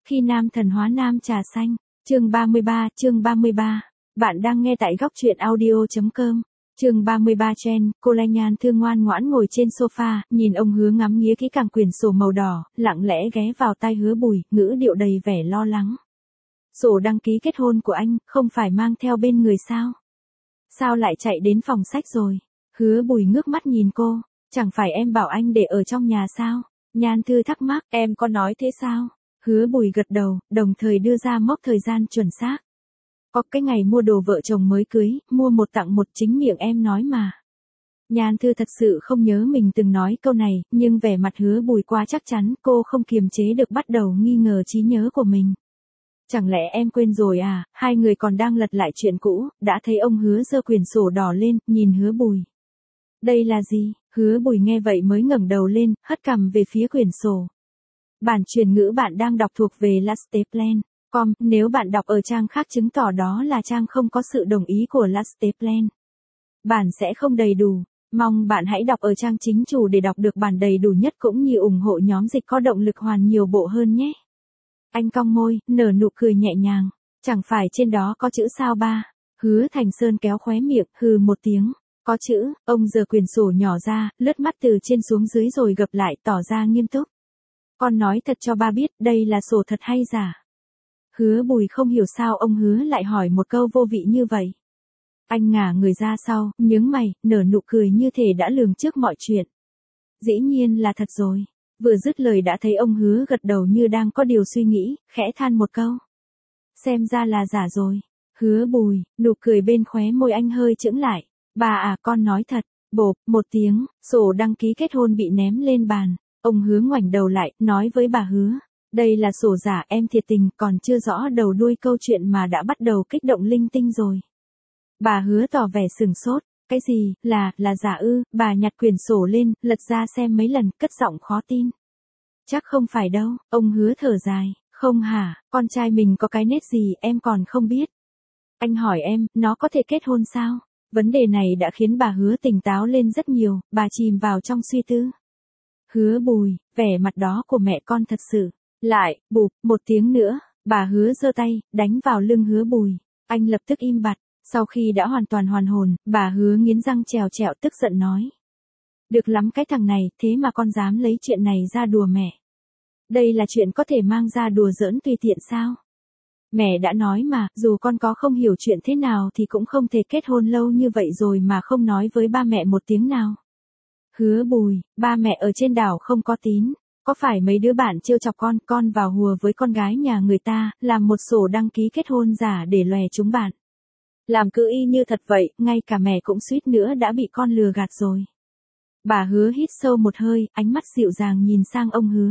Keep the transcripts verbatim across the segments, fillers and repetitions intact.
Khi nam thần hóa nam trà xanh, chương ba mươi ba, chương ba mươi ba. Bạn đang nghe tại góc truyện audio.com. Chương ba mươi ba Chen, cô Lanh Nhan Thương ngoan ngoãn ngồi trên sofa, nhìn ông Hứa ngắm nghía kỹ càng quyển sổ màu đỏ, lặng lẽ ghé vào tai Hứa Bùi, ngữ điệu đầy vẻ lo lắng. Sổ đăng ký kết hôn của anh, không phải mang theo bên người sao? Sao lại chạy đến phòng sách rồi? Hứa Bùi ngước mắt nhìn cô, chẳng phải em bảo anh để ở trong nhà sao? Nhan Thư thắc mắc, em có nói thế sao? Hứa Bùi gật đầu, đồng thời đưa ra mốc thời gian chuẩn xác. Có cái ngày mua đồ vợ chồng mới cưới, mua một tặng một, chính miệng em nói mà. Nhan Thư thật sự không nhớ mình từng nói câu này, nhưng vẻ mặt Hứa Bùi quá chắc chắn, cô không kiềm chế được bắt đầu nghi ngờ trí nhớ của mình. Chẳng lẽ em quên rồi à? Hai người còn đang lật lại chuyện cũ, đã thấy ông Hứa giơ quyển sổ đỏ lên, nhìn Hứa Bùi. Đây là gì? Hứa Bùi nghe vậy mới ngẩng đầu lên, hất cằm về phía quyển sổ. Bản truyền ngữ bạn đang đọc thuộc về Lasteplan chấm com, nếu bạn đọc ở trang khác chứng tỏ đó là trang không có sự đồng ý của Lasteplan. Bản sẽ không đầy đủ, mong bạn hãy đọc ở trang chính chủ để đọc được bản đầy đủ nhất cũng như ủng hộ nhóm dịch có động lực hoàn nhiều bộ hơn nhé. Anh cong môi, nở nụ cười nhẹ nhàng, chẳng phải trên đó có chữ sao ba? Hứa Thành Sơn kéo khóe miệng, hừ một tiếng. Có chữ, ông giơ quyển sổ nhỏ ra, lướt mắt từ trên xuống dưới rồi gập lại, tỏ ra nghiêm túc. Con nói thật cho ba biết, đây là sổ thật hay giả? Hứa Bùi không hiểu sao ông Hứa lại hỏi một câu vô vị như vậy. Anh ngả người ra sau, nhướng mày, nở nụ cười như thể đã lường trước mọi chuyện. Dĩ nhiên là thật rồi. Vừa dứt lời đã thấy ông Hứa gật đầu như đang có điều suy nghĩ, khẽ than một câu. Xem ra là giả rồi. Hứa Bùi, nụ cười bên khóe môi anh hơi chững lại. Bà à, con nói thật. Bộp, một tiếng, sổ đăng ký kết hôn bị ném lên bàn. Ông Hứa ngoảnh đầu lại, nói với bà Hứa. Đây là sổ giả, em thiệt tình, còn chưa rõ đầu đuôi câu chuyện mà đã bắt đầu kích động linh tinh rồi. Bà Hứa tỏ vẻ sửng sốt. Cái gì, là, là giả ư? Bà nhặt quyển sổ lên, lật ra xem mấy lần, cất giọng khó tin. Chắc không phải đâu, ông Hứa thở dài. Không hả, con trai mình có cái nết gì em còn không biết. Anh hỏi em, nó có thể kết hôn sao? Vấn đề này đã khiến bà Hứa tỉnh táo lên rất nhiều, bà chìm vào trong suy tư. Hứa Bùi, vẻ mặt đó của mẹ con thật sự. Lại, bụp, một tiếng nữa, bà Hứa giơ tay, đánh vào lưng Hứa Bùi. Anh lập tức im bặt. Sau khi đã hoàn toàn hoàn hồn, bà Hứa nghiến răng trèo trẹo tức giận nói. Được lắm cái thằng này, thế mà con dám lấy chuyện này ra đùa mẹ. Đây là chuyện có thể mang ra đùa giỡn tùy tiện sao? Mẹ đã nói mà, dù con có không hiểu chuyện thế nào thì cũng không thể kết hôn lâu như vậy rồi mà không nói với ba mẹ một tiếng nào. Hứa Bùi, ba mẹ ở trên đảo không có tín. Có phải mấy đứa bạn trêu chọc con, con vào hùa với con gái nhà người ta, làm một sổ đăng ký kết hôn giả để lòe chúng bạn. Làm cứ y như thật vậy, ngay cả mẹ cũng suýt nữa đã bị con lừa gạt rồi. Bà Hứa hít sâu một hơi, ánh mắt dịu dàng nhìn sang ông Hứa.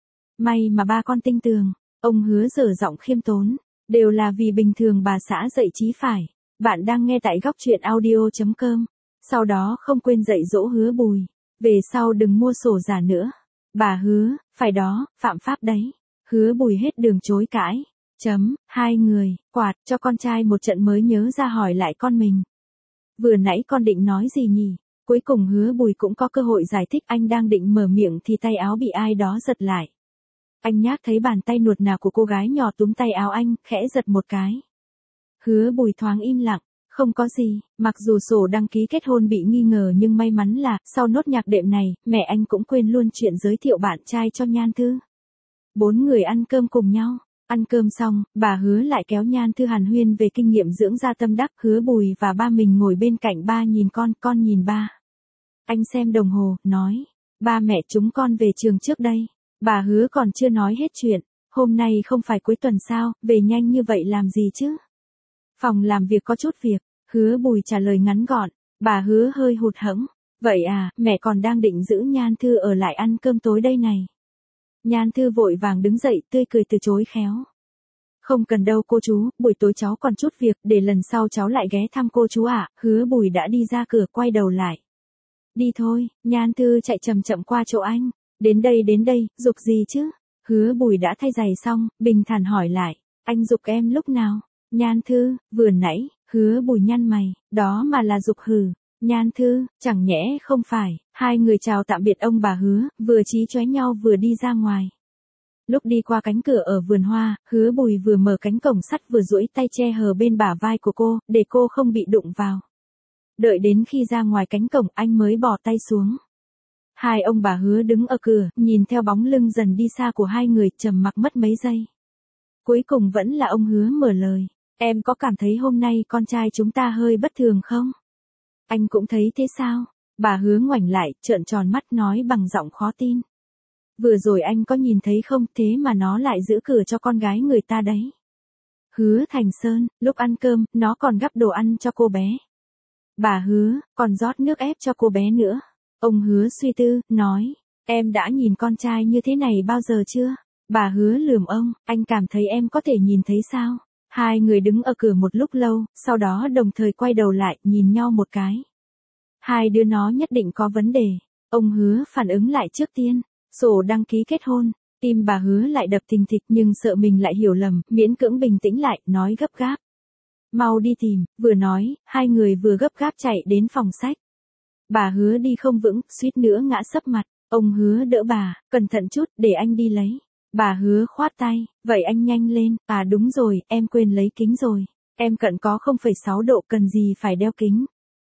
May mà ba con tinh tường, ông Hứa dở giọng khiêm tốn, đều là vì bình thường bà xã dạy chí phải. Bạn đang nghe tại góc truyện audio.com. Sau đó không quên dạy dỗ Hứa Bùi, về sau đừng mua sổ giả nữa. Bà Hứa, phải đó, phạm pháp đấy. Hứa Bùi hết đường chối cãi. Chấm, hai người, quạt, cho con trai một trận mới nhớ ra hỏi lại con mình. Vừa nãy con định nói gì nhỉ? Cuối cùng Hứa Bùi cũng có cơ hội giải thích, anh đang định mở miệng thì tay áo bị ai đó giật lại. Anh nhác thấy bàn tay nuột nà của cô gái nhỏ túm tay áo anh, khẽ giật một cái. Hứa Bùi thoáng im lặng, không có gì, mặc dù sổ đăng ký kết hôn bị nghi ngờ nhưng may mắn là, sau nốt nhạc đệm này, mẹ anh cũng quên luôn chuyện giới thiệu bạn trai cho Nhan Thư. Bốn người ăn cơm cùng nhau. Ăn cơm xong, bà Hứa lại kéo Nhan Thư hàn huyên về kinh nghiệm dưỡng da tâm đắc. Hứa Bùi và ba mình ngồi bên cạnh ba nhìn con, con nhìn ba. Anh xem đồng hồ, nói. Ba mẹ chúng con về trường trước đây. Bà Hứa còn chưa nói hết chuyện. Hôm nay không phải cuối tuần sao, về nhanh như vậy làm gì chứ? Phòng làm việc có chút việc. Hứa Bùi trả lời ngắn gọn. Bà Hứa hơi hụt hẫng. Vậy à, mẹ còn đang định giữ Nhan Thư ở lại ăn cơm tối đây này. Nhan Thư vội vàng đứng dậy, tươi cười từ chối khéo. Không cần đâu cô chú, buổi tối cháu còn chút việc, để lần sau cháu lại ghé thăm cô chú ạ. Hứa Bùi đã đi ra cửa, quay đầu lại. Đi thôi, Nhan Thư chạy chậm chậm qua chỗ anh. Đến đây đến đây, giục gì chứ? Hứa Bùi đã thay giày xong, bình thản hỏi lại. Anh giục em lúc nào? Nhan Thư, vừa nãy. Hứa Bùi nhăn mày, đó mà là giục hừ. Nhan Thư, chẳng nhẽ không phải. Hai người chào tạm biệt ông bà Hứa, vừa chí chóe nhau vừa đi ra ngoài. Lúc đi qua cánh cửa ở vườn hoa, Hứa Bùi vừa mở cánh cổng sắt vừa duỗi tay che hờ bên bả vai của cô, để cô không bị đụng vào. Đợi đến khi ra ngoài cánh cổng anh mới bỏ tay xuống. Hai ông bà Hứa đứng ở cửa, nhìn theo bóng lưng dần đi xa của hai người, trầm mặc mất mấy giây. Cuối cùng vẫn là ông Hứa mở lời. Em có cảm thấy hôm nay con trai chúng ta hơi bất thường không? Anh cũng thấy thế sao? Bà Hứa ngoảnh lại, trợn tròn mắt nói bằng giọng khó tin. Vừa rồi anh có nhìn thấy không, thế mà nó lại giữ cửa cho con gái người ta đấy. Hứa Thành Sơn, lúc ăn cơm, nó còn gắp đồ ăn cho cô bé. Bà Hứa, còn rót nước ép cho cô bé nữa. Ông Hứa suy tư, nói, em đã nhìn con trai như thế này bao giờ chưa? Bà Hứa lườm ông, anh cảm thấy em có thể nhìn thấy sao? Hai người đứng ở cửa một lúc lâu, sau đó đồng thời quay đầu lại, nhìn nhau một cái. Hai đứa nó nhất định có vấn đề. Ông Hứa phản ứng lại trước tiên. Sổ đăng ký kết hôn. Tim bà Hứa lại đập thình thịch nhưng sợ mình lại hiểu lầm, miễn cưỡng bình tĩnh lại, nói gấp gáp. Mau đi tìm, vừa nói, hai người vừa gấp gáp chạy đến phòng sách. Bà Hứa đi không vững, suýt nữa ngã sấp mặt. Ông Hứa đỡ bà, cẩn thận chút, để anh đi lấy. Bà Hứa khoát tay, vậy anh nhanh lên. À đúng rồi, em quên lấy kính rồi. Em cận có không phẩy sáu độ, cần gì phải đeo kính.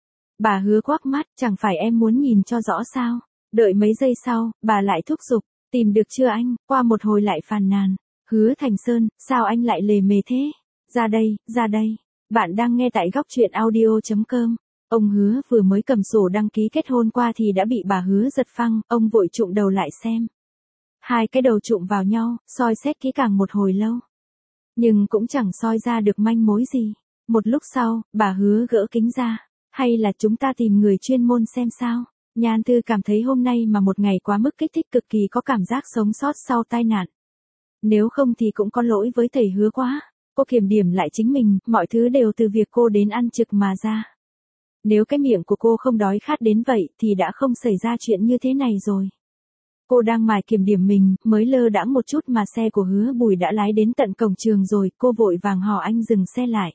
Bà Hứa quắc mắt, chẳng phải em muốn nhìn cho rõ sao. Đợi mấy giây sau, bà lại thúc giục, tìm được chưa anh? Qua một hồi lại phàn nàn. Hứa Thành Sơn, sao anh lại lề mề thế? Ra đây, ra đây. Bạn đang nghe tại góc truyện audio chấm com. Ông Hứa vừa mới cầm sổ đăng ký kết hôn qua thì đã bị bà Hứa giật phăng, ông vội trụm đầu lại xem. Hai cái đầu trụm vào nhau, soi xét kỹ càng một hồi lâu. Nhưng cũng chẳng soi ra được manh mối gì. Một lúc sau, bà Hứa gỡ kính ra. Hay là chúng ta tìm người chuyên môn xem sao? Nhan Thư cảm thấy hôm nay mà một ngày quá mức kích thích, cực kỳ có cảm giác sống sót sau tai nạn. Nếu không thì cũng có lỗi với thầy Hứa quá. Cô kiểm điểm lại chính mình, mọi thứ đều từ việc cô đến ăn trực mà ra. Nếu cái miệng của cô không đói khát đến vậy thì đã không xảy ra chuyện như thế này rồi. Cô đang mải kiểm điểm mình, mới lơ đãng một chút mà xe của Hứa Bùi đã lái đến tận cổng trường rồi, cô vội vàng hò anh dừng xe lại.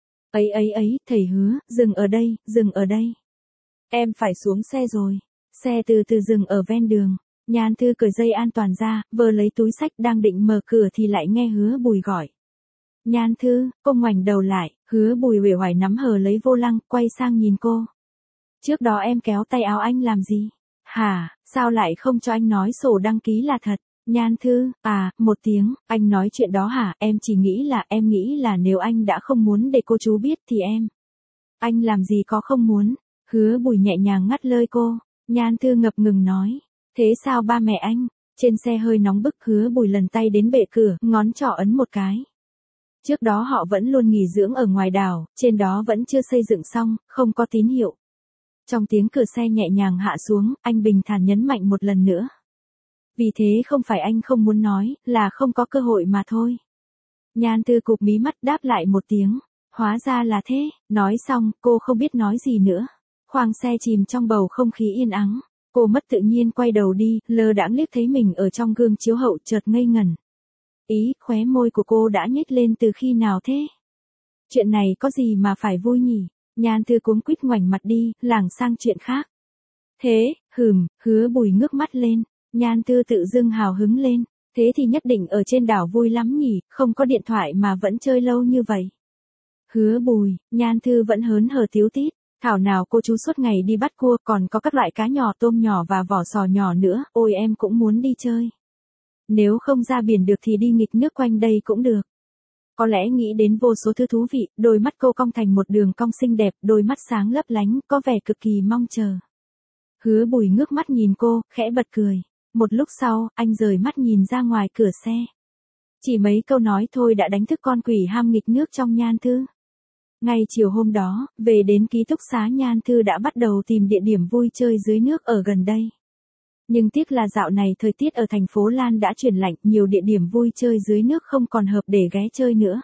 Ấy ấy ấy, thầy Hứa, dừng ở đây, dừng ở đây. Em phải xuống xe rồi. Xe từ từ dừng ở ven đường. Nhan Thư cởi dây an toàn ra, vờ lấy túi xách đang định mở cửa thì lại nghe Hứa Bùi gọi. Nhan Thư, cô ngoảnh đầu lại, Hứa Bùi uể oải nắm hờ lấy vô lăng, quay sang nhìn cô. Trước đó em kéo tay áo anh làm gì? Hả, sao lại không cho anh nói sổ đăng ký là thật? Nhan Thư, à, một tiếng, anh nói chuyện đó hả? Em chỉ nghĩ là, em nghĩ là nếu anh đã không muốn để cô chú biết thì em. Anh làm gì có không muốn? Hứa Bùi nhẹ nhàng ngắt lời cô. Nhan Thư ngập ngừng nói. Thế sao ba mẹ anh? Trên xe hơi nóng bức, Hứa Bùi lần tay đến bệ cửa, ngón trỏ ấn một cái. Trước đó họ vẫn luôn nghỉ dưỡng ở ngoài đảo, trên đó vẫn chưa xây dựng xong, không có tín hiệu. Trong tiếng cửa xe nhẹ nhàng hạ xuống, anh bình thản nhấn mạnh một lần nữa. Vì thế không phải anh không muốn nói, là không có cơ hội mà thôi. Nhan Thư cụp mí mắt đáp lại một tiếng. Hóa ra là thế, nói xong, cô không biết nói gì nữa. Khoang xe chìm trong bầu không khí yên ắng. Cô mất tự nhiên quay đầu đi, lơ đãng liếc thấy mình ở trong gương chiếu hậu, chợt ngây ngẩn. Ý, khóe môi của cô đã nhếch lên từ khi nào thế? Chuyện này có gì mà phải vui nhỉ? Nhan Thư cuống quýt ngoảnh mặt đi, lảng sang chuyện khác. Thế, hừm, Hứa Bùi ngước mắt lên. Nhan Thư tự dưng hào hứng lên. Thế thì nhất định ở trên đảo vui lắm nhỉ, không có điện thoại mà vẫn chơi lâu như vậy. Hứa Bùi, Nhan Thư vẫn hớn hở tíu tít. Thảo nào cô chú suốt ngày đi bắt cua, còn có các loại cá nhỏ, tôm nhỏ và vỏ sò nhỏ nữa, ôi em cũng muốn đi chơi. Nếu không ra biển được thì đi nghịch nước quanh đây cũng được. Có lẽ nghĩ đến vô số thứ thú vị, đôi mắt cô cong thành một đường cong xinh đẹp, đôi mắt sáng lấp lánh, có vẻ cực kỳ mong chờ. Hứa Bùi ngước mắt nhìn cô, khẽ bật cười. Một lúc sau, anh rời mắt nhìn ra ngoài cửa xe. Chỉ mấy câu nói thôi đã đánh thức con quỷ ham nghịch nước trong Nhan Thư. Ngay chiều hôm đó, về đến ký túc xá, Nhan Thư đã bắt đầu tìm địa điểm vui chơi dưới nước ở gần đây. Nhưng tiếc là dạo này thời tiết ở thành phố Lan đã chuyển lạnh, nhiều địa điểm vui chơi dưới nước không còn hợp để ghé chơi nữa.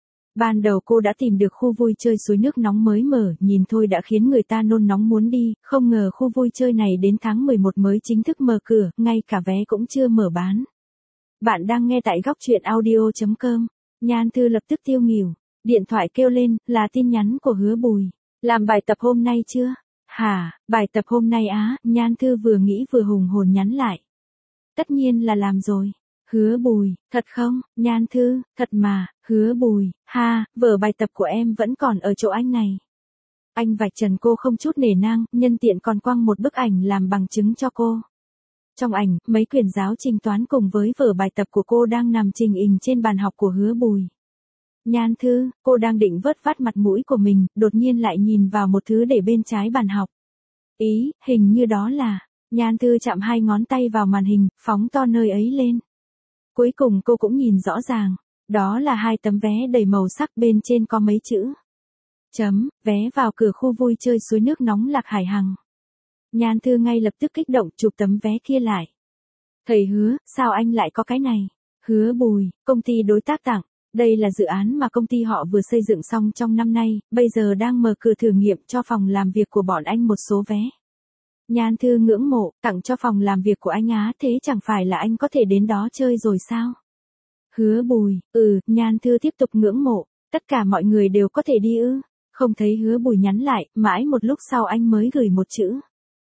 Ban đầu cô đã tìm được khu vui chơi suối nước nóng mới mở, nhìn thôi đã khiến người ta nôn nóng muốn đi, không ngờ khu vui chơi này đến tháng mười một mới chính thức mở cửa, ngay cả vé cũng chưa mở bán. Bạn đang nghe tại góc truyện audio chấm com. Nhan Thư lập tức tiêu nghỉu. Điện thoại kêu lên, là tin nhắn của Hứa Bùi. Làm bài tập hôm nay chưa? Hả, bài tập hôm nay á? Nhan Thư vừa nghĩ vừa hùng hồn nhắn lại. Tất nhiên là làm rồi. Hứa Bùi, thật không, Nhan Thư, thật mà, Hứa Bùi, ha, vở bài tập của em vẫn còn ở chỗ anh này. Anh vạch trần cô không chút nể nang, nhân tiện còn quăng một bức ảnh làm bằng chứng cho cô. Trong ảnh, mấy quyển giáo trình toán cùng với vở bài tập của cô đang nằm trình hình trên bàn học của Hứa Bùi. Nhan Thư, cô đang định vớt vát mặt mũi của mình, đột nhiên lại nhìn vào một thứ để bên trái bàn học. Ý, hình như đó là, Nhan Thư chạm hai ngón tay vào màn hình, phóng to nơi ấy lên. Cuối cùng cô cũng nhìn rõ ràng, đó là hai tấm vé đầy màu sắc bên trên có mấy chữ. Chấm, vé vào cửa khu vui chơi suối nước nóng Lạc Hải Hằng. Nhan Thư ngay lập tức kích động chụp tấm vé kia lại. Thầy Hứa, sao anh lại có cái này? Hứa Bùi, công ty đối tác tặng. Đây là dự án mà công ty họ vừa xây dựng xong trong năm nay, bây giờ đang mở cửa thử nghiệm cho phòng làm việc của bọn anh một số vé. Nhan Thư ngưỡng mộ, tặng cho phòng làm việc của anh á, thế chẳng phải là anh có thể đến đó chơi rồi sao? Hứa Bùi, ừ, Nhan Thư tiếp tục ngưỡng mộ, tất cả mọi người đều có thể đi ư? Không thấy Hứa Bùi nhắn lại, mãi một lúc sau anh mới gửi một chữ.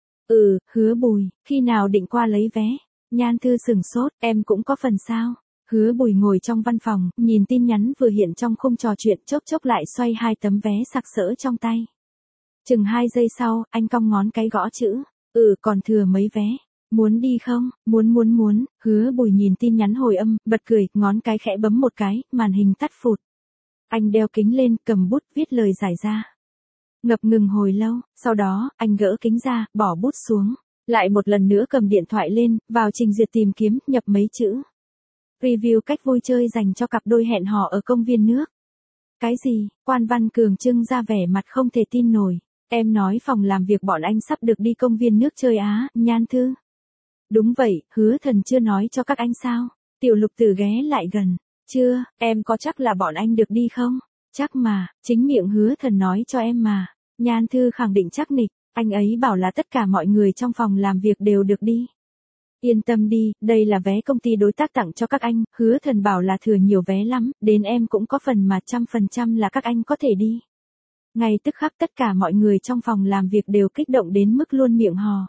Ừ, Hứa Bùi, khi nào định qua lấy vé? Nhan Thư sừng sốt, em cũng có phần sao? Hứa Bùi ngồi trong văn phòng, nhìn tin nhắn vừa hiện trong khung trò chuyện, chốc chốc lại xoay hai tấm vé sặc sỡ trong tay. Chừng hai giây sau, anh cong ngón cái gõ chữ. Ừ, còn thừa mấy vé. Muốn đi không? Muốn muốn muốn. Hứa Bùi nhìn tin nhắn hồi âm, bật cười, ngón cái khẽ bấm một cái, màn hình tắt phụt. Anh đeo kính lên, cầm bút viết lời giải ra. Ngập ngừng hồi lâu, sau đó, anh gỡ kính ra, bỏ bút xuống. Lại một lần nữa cầm điện thoại lên, vào trình duyệt tìm kiếm, nhập mấy chữ. Review cách vui chơi dành cho cặp đôi hẹn hò ở công viên nước. Cái gì? Quan Văn Cường trưng ra vẻ mặt không thể tin nổi. Em nói phòng làm việc bọn anh sắp được đi công viên nước chơi á, Nhan Thư. Đúng vậy, Hứa Thần chưa nói cho các anh sao? Tiểu Lục Tử ghé lại gần. Chưa, em có chắc là bọn anh được đi không? Chắc mà, chính miệng Hứa Thần nói cho em mà. Nhan Thư khẳng định chắc nịch, anh ấy bảo là tất cả mọi người trong phòng làm việc đều được đi. Yên tâm đi, đây là vé công ty đối tác tặng cho các anh, Hứa Thần bảo là thừa nhiều vé lắm, đến em cũng có phần mà trăm phần trăm là các anh có thể đi. Ngay tức khắc tất cả mọi người trong phòng làm việc đều kích động đến mức luôn miệng hò.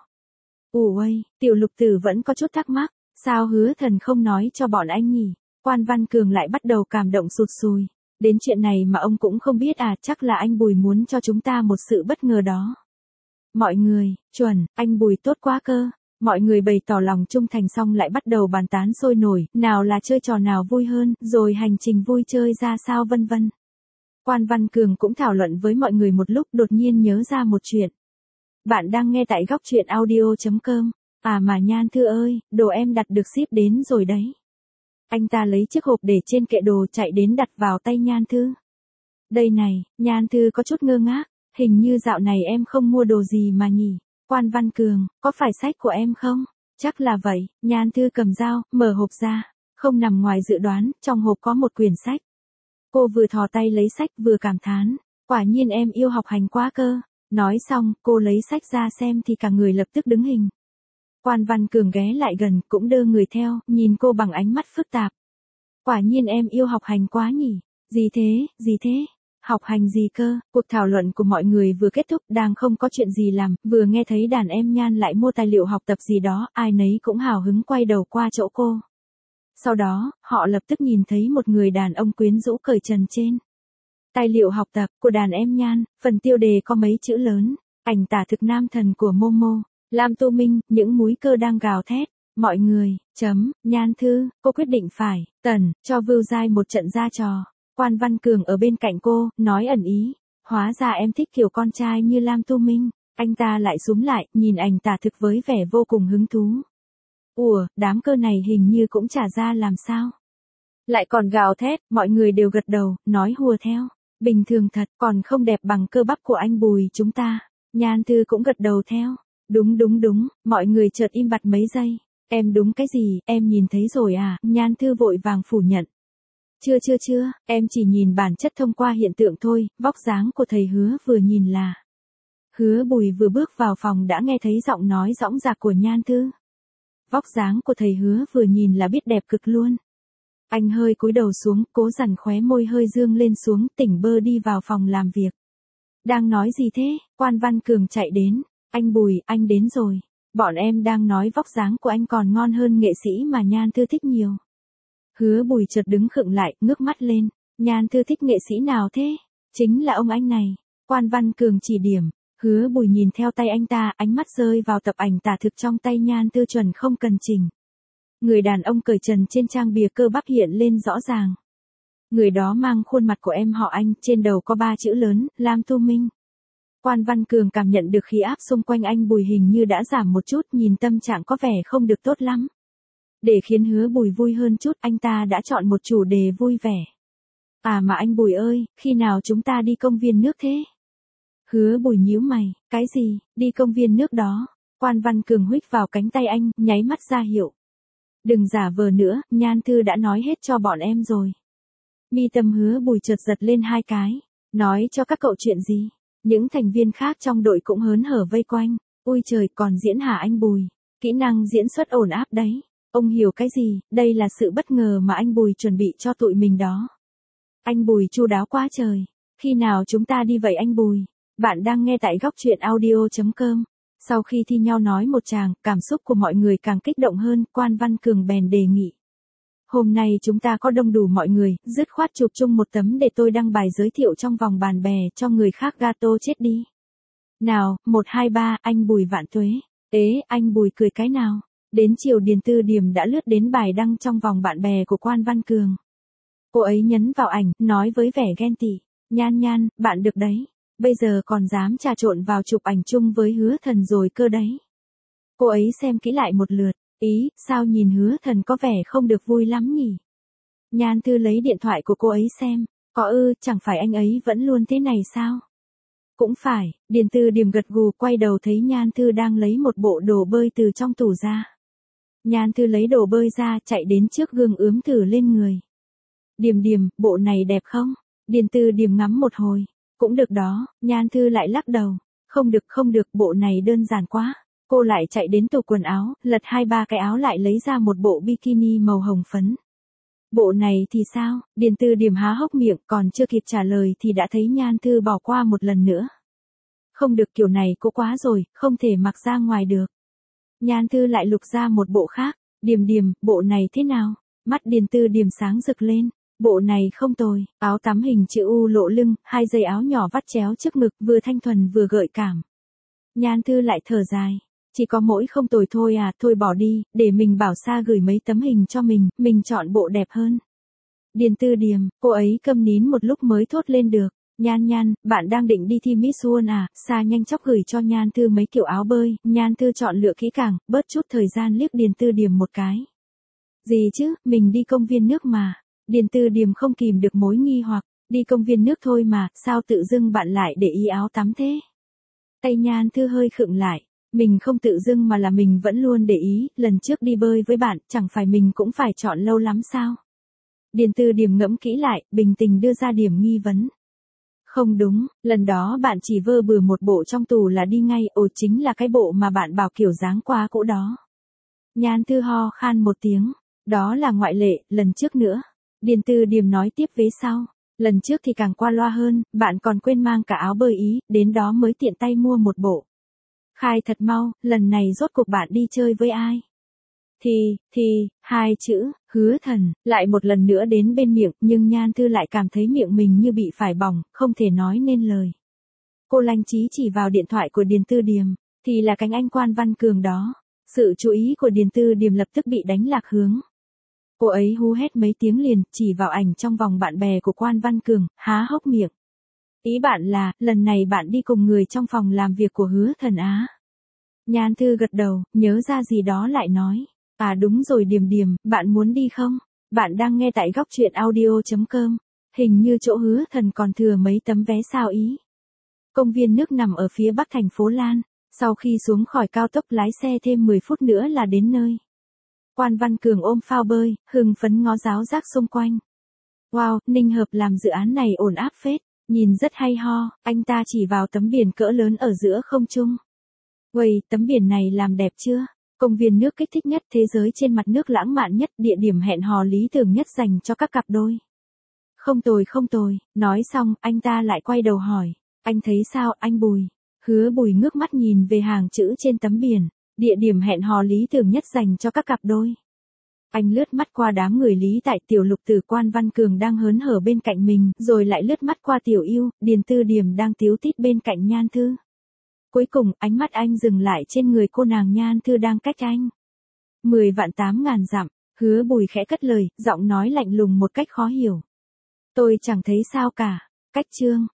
Ủa ơi, Tiểu Lục Tử vẫn có chút thắc mắc, sao Hứa Thần không nói cho bọn anh nhỉ? Quan Văn Cường lại bắt đầu cảm động sụt sùi. Đến chuyện này mà ông cũng không biết à, chắc là anh Bùi muốn cho chúng ta một sự bất ngờ đó. Mọi người, chuẩn, anh Bùi tốt quá cơ. Mọi người bày tỏ lòng trung thành xong lại bắt đầu bàn tán sôi nổi, nào là chơi trò nào vui hơn, rồi hành trình vui chơi ra sao vân vân. Quan Văn Cường cũng thảo luận với mọi người một lúc, đột nhiên nhớ ra một chuyện. Bạn đang nghe tại góc truyện audio chấm com. À mà Nhan Thư ơi, đồ em đặt được ship đến rồi đấy. Anh ta lấy chiếc hộp để trên kệ đồ chạy đến đặt vào tay Nhan Thư. Đây này, Nhan Thư có chút ngơ ngác, hình như dạo này em không mua đồ gì mà nhỉ. Quan Văn Cường, có phải sách của em không? Chắc là vậy, Nhan Thư cầm dao, mở hộp ra. Không nằm ngoài dự đoán, trong hộp có một quyển sách. Cô vừa thò tay lấy sách vừa cảm thán. Quả nhiên em yêu học hành quá cơ. Nói xong, cô lấy sách ra xem thì cả người lập tức đứng hình. Quan Văn Cường ghé lại gần, cũng đơ người theo, nhìn cô bằng ánh mắt phức tạp. Quả nhiên em yêu học hành quá nhỉ. Gì thế, gì thế? Học hành gì cơ? Cuộc thảo luận của mọi người vừa kết thúc, đang không có chuyện gì làm, vừa nghe thấy đàn em Nhan lại mua tài liệu học tập gì đó, ai nấy cũng hào hứng quay đầu qua chỗ cô. Sau đó, họ lập tức nhìn thấy một người đàn ông quyến rũ cởi trần trên tài liệu học tập của đàn em Nhan, phần tiêu đề có mấy chữ lớn, ảnh tả thực nam thần của Momo, Lam Tu Minh, những múi cơ đang gào thét. Mọi người, chấm, Nhan Thư, cô quyết định phải, tần, cho Vưu Giai một trận ra trò. Quan Văn Cường ở bên cạnh cô, nói ẩn ý, hóa ra em thích kiểu con trai như Lam Tu Minh. Anh ta lại súm lại, nhìn ảnh tả thực với vẻ vô cùng hứng thú. Ủa, đám cơ này hình như cũng trả ra làm sao? Lại còn gào thét, mọi người đều gật đầu, nói hùa theo. Bình thường thật, còn không đẹp bằng cơ bắp của anh Bùi chúng ta. Nhan Thư cũng gật đầu theo. Đúng đúng đúng, mọi người chợt im bặt mấy giây. Em đúng cái gì, em nhìn thấy rồi à? Nhan Thư vội vàng phủ nhận. Chưa chưa chưa, em chỉ nhìn bản chất thông qua hiện tượng thôi, vóc dáng của thầy Hứa vừa nhìn là. Hứa Bùi vừa bước vào phòng đã nghe thấy giọng nói dõng dạc của Nhan Thư. Vóc dáng của thầy Hứa vừa nhìn là biết đẹp cực luôn. Anh hơi cúi đầu xuống, cố dằn khóe môi hơi dương lên xuống, tỉnh bơ đi vào phòng làm việc. Đang nói gì thế? Quan Văn Cường chạy đến. Anh Bùi, anh đến rồi. Bọn em đang nói vóc dáng của anh còn ngon hơn nghệ sĩ mà Nhan Thư thích nhiều. Hứa Bùi chợt đứng khựng lại, ngước mắt lên. Nhan Thư thích nghệ sĩ nào thế? Chính là ông anh này. Quan Văn Cường chỉ điểm. Hứa Bùi nhìn theo tay anh ta, ánh mắt rơi vào tập ảnh tả thực trong tay Nhan Thư chuẩn không cần chỉnh. Người đàn ông cởi trần trên trang bìa cơ bắp hiện lên rõ ràng. Người đó mang khuôn mặt của em họ anh, trên đầu có ba chữ lớn, Lam Tu Minh. Quan Văn Cường cảm nhận được khí áp xung quanh anh Bùi hình như đã giảm một chút, nhìn tâm trạng có vẻ không được tốt lắm. Để khiến Hứa Bùi vui hơn chút, anh ta đã chọn một chủ đề vui vẻ. À mà anh Bùi ơi, khi nào chúng ta đi công viên nước thế? Hứa Bùi nhíu mày, cái gì, đi công viên nước đó? Quan Văn Cường huých vào cánh tay anh, nháy mắt ra hiệu. Đừng giả vờ nữa, Nhan Thư đã nói hết cho bọn em rồi. Mi tâm Hứa Bùi chợt giật lên hai cái. Nói cho các cậu chuyện gì? Những thành viên khác trong đội cũng hớn hở vây quanh. Ôi trời, còn diễn hả anh Bùi? Kỹ năng diễn xuất ổn áp đấy. Ông hiểu cái gì, đây là sự bất ngờ mà anh Bùi chuẩn bị cho tụi mình đó. Anh Bùi chu đáo quá trời. Khi nào chúng ta đi vậy anh Bùi? Bạn đang nghe tại góc truyện audio chấm com. Sau khi thi nhau nói một tràng, cảm xúc của mọi người càng kích động hơn, Quan Văn Cường bèn đề nghị. Hôm nay chúng ta có đông đủ mọi người, dứt khoát chụp chung một tấm để tôi đăng bài giới thiệu trong vòng bạn bè cho người khác gato chết đi. Nào, một hai ba, anh Bùi vạn tuế. Ế, anh Bùi cười cái nào. Đến chiều Điền Tư Điểm đã lướt đến bài đăng trong vòng bạn bè của Quan Văn Cường. Cô ấy nhấn vào ảnh, nói với vẻ ghen tị. Nhan Nhan, bạn được đấy. Bây giờ còn dám trà trộn vào chụp ảnh chung với Hứa Thần rồi cơ đấy. Cô ấy xem kỹ lại một lượt. Ý, sao nhìn Hứa Thần có vẻ không được vui lắm nhỉ? Nhan Thư lấy điện thoại của cô ấy xem. Có ư, chẳng phải anh ấy vẫn luôn thế này sao? Cũng phải, Điền Tư Điểm gật gù quay đầu thấy Nhan Thư đang lấy một bộ đồ bơi từ trong tủ ra. Nhan Thư lấy đồ bơi ra, chạy đến trước gương ướm thử lên người. Điềm Điềm, bộ này đẹp không? Điền Tư Điểm ngắm một hồi. Cũng được đó, Nhan Thư lại lắc đầu. Không được không được, bộ này đơn giản quá. Cô lại chạy đến tủ quần áo, lật hai ba cái áo lại lấy ra một bộ bikini màu hồng phấn. Bộ này thì sao? Điền Tư Điểm há hốc miệng, còn chưa kịp trả lời thì đã thấy Nhan Thư bỏ qua một lần nữa. Không được, kiểu này cô quá rồi, không thể mặc ra ngoài được. Nhan Thư lại lục ra một bộ khác. Điềm Điềm, bộ này thế nào? Mắt Điền Tư Điểm sáng rực lên. Bộ này không tồi, áo tắm hình chữ U lộ lưng, hai dây áo nhỏ vắt chéo trước ngực, vừa thanh thuần vừa gợi cảm. Nhan Thư lại thở dài. Chỉ có mỗi không tồi thôi à, thôi bỏ đi, để mình bảo Sa gửi mấy tấm hình cho mình, mình chọn bộ đẹp hơn. Điền Tư Điểm, cô ấy câm nín một lúc mới thốt lên được. Nhan Nhan, bạn đang định đi thi Miss World à? Sa nhanh chóng gửi cho Nhan Thư mấy kiểu áo bơi. Nhan Thư chọn lựa kỹ càng, bớt chút thời gian liếc Điền Tư Điểm một cái. Gì chứ, mình đi công viên nước mà. Điền Tư Điểm không kìm được mối nghi hoặc, đi công viên nước thôi mà, sao tự dưng bạn lại để ý áo tắm thế? Tay Nhan Thư hơi khựng lại, mình không tự dưng mà là mình vẫn luôn để ý, lần trước đi bơi với bạn, chẳng phải mình cũng phải chọn lâu lắm sao? Điền Tư Điểm ngẫm kỹ lại, bình tĩnh đưa ra điểm nghi vấn. Không đúng, lần đó bạn chỉ vơ bừa một bộ trong tủ là đi ngay, ồ chính là cái bộ mà bạn bảo kiểu dáng quá cũ đó. Nhan Thư ho khan một tiếng, đó là ngoại lệ, lần trước nữa. Điền Tư Điểm nói tiếp vế sau, lần trước thì càng qua loa hơn, bạn còn quên mang cả áo bơi ý, đến đó mới tiện tay mua một bộ. Khai thật mau, lần này rốt cuộc bạn đi chơi với ai? Thì, thì, hai chữ, Hứa Thần, lại một lần nữa đến bên miệng, nhưng Nhan Thư lại cảm thấy miệng mình như bị phải bỏng, không thể nói nên lời. Cô lanh trí chỉ vào điện thoại của Điền Tư Điểm, thì là cánh anh Quan Văn Cường đó. Sự chú ý của Điền Tư Điểm lập tức bị đánh lạc hướng. Cô ấy hú hét mấy tiếng liền, chỉ vào ảnh trong vòng bạn bè của Quan Văn Cường, há hốc miệng. Ý bạn là, lần này bạn đi cùng người trong phòng làm việc của Hứa Thần á? Nhan Thư gật đầu, nhớ ra gì đó lại nói. À đúng rồi Điềm Điềm, bạn muốn đi không? Bạn đang nghe tại góc truyện audio chấm com. Hình như chỗ Hứa Thần còn thừa mấy tấm vé sao ý. Công viên nước nằm ở phía bắc thành phố Lan. Sau khi xuống khỏi cao tốc lái xe thêm mười phút nữa là đến nơi. Quan Văn Cường ôm phao bơi, hưng phấn ngó giáo giác xung quanh. Wow, Ninh Hợp làm dự án này ổn áp phết, nhìn rất hay ho, anh ta chỉ vào tấm biển cỡ lớn ở giữa không trung. Uầy, tấm biển này làm đẹp chưa? Công viên nước kích thích nhất thế giới trên mặt nước lãng mạn nhất, địa điểm hẹn hò lý tưởng nhất dành cho các cặp đôi. Không tồi không tồi, nói xong, anh ta lại quay đầu hỏi. Anh thấy sao, anh Bùi? Hứa Bùi ngước mắt nhìn về hàng chữ trên tấm biển. Địa điểm hẹn hò lý tưởng nhất dành cho các cặp đôi. Anh lướt mắt qua đám người Lý Tại, Tiểu Lục Tử, Quan Văn Cường đang hớn hở bên cạnh mình, rồi lại lướt mắt qua Tiểu Yêu, Điền Tư Điểm đang tíu tít bên cạnh Nhan Thư. Cuối cùng, ánh mắt anh dừng lại trên người cô nàng Nhan Thư đang cách anh mười vạn tám ngàn dặm. Hứa Bùi khẽ cất lời, giọng nói lạnh lùng một cách khó hiểu. Tôi chẳng thấy sao cả. Cách chương